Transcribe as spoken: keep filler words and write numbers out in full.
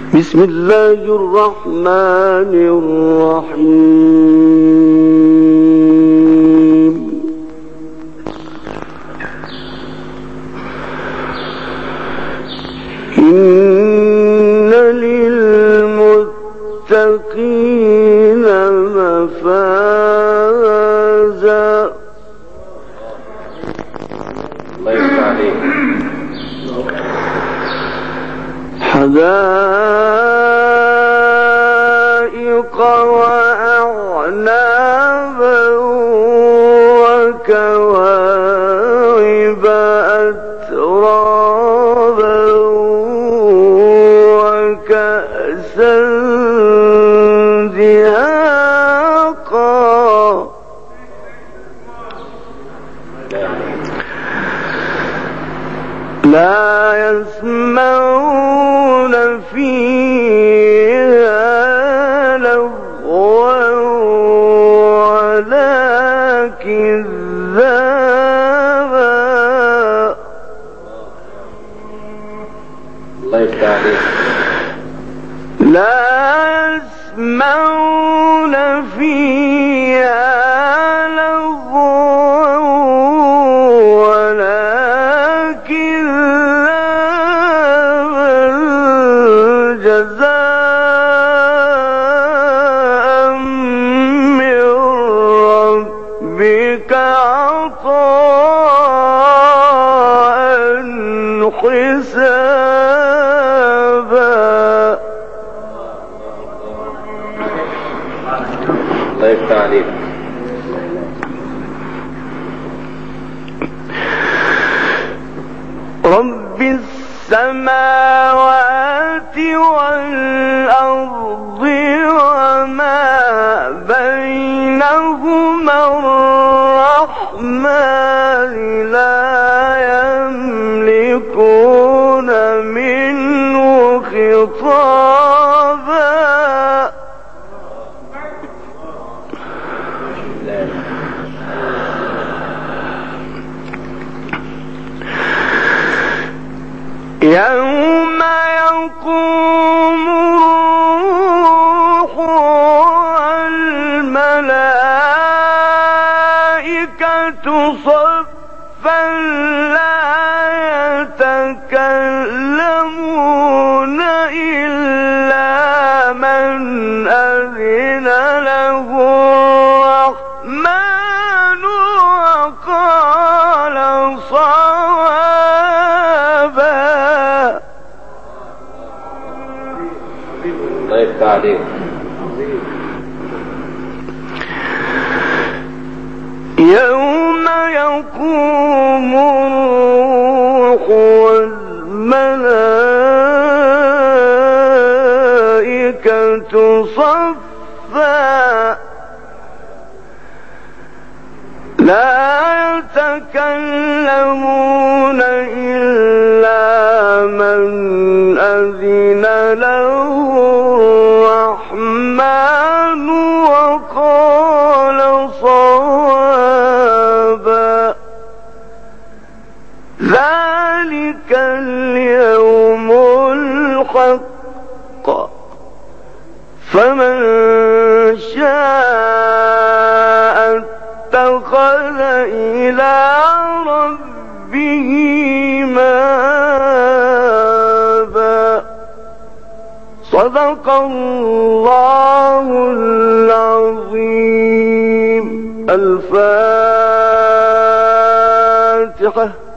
بسم الله الرحمن الرحيم. إن للمتقين مفازا. الله يفتح عليك. حدائق وأعنابا وكواعب أترابا وكأسا دهاقا لا يسمعون فيها لغوا ولا كذابا. الله يفتح عليك. لا يسمعون فيها لغوا ولا كذابا جزاء من ربك عطاء حسابا. الله يفتح عليك. رب السماوات والأرض وما بينهما الرحمن لا يملكون منه خطابا. يوم يقوم الروح والملائكة صفا لا يتكلمون إلا من أذن له الرحمن وقال صوابا. الله يفتح عليك. يوم يقوم الروح والملائكة صفا لا يتكلمون إلا من أذن له الرحمن وقال صوابا. ذلك اليوم الحق فمن شاء اتخذ إلى ربه مآبا. صدق الله العظيم. الفاتحة.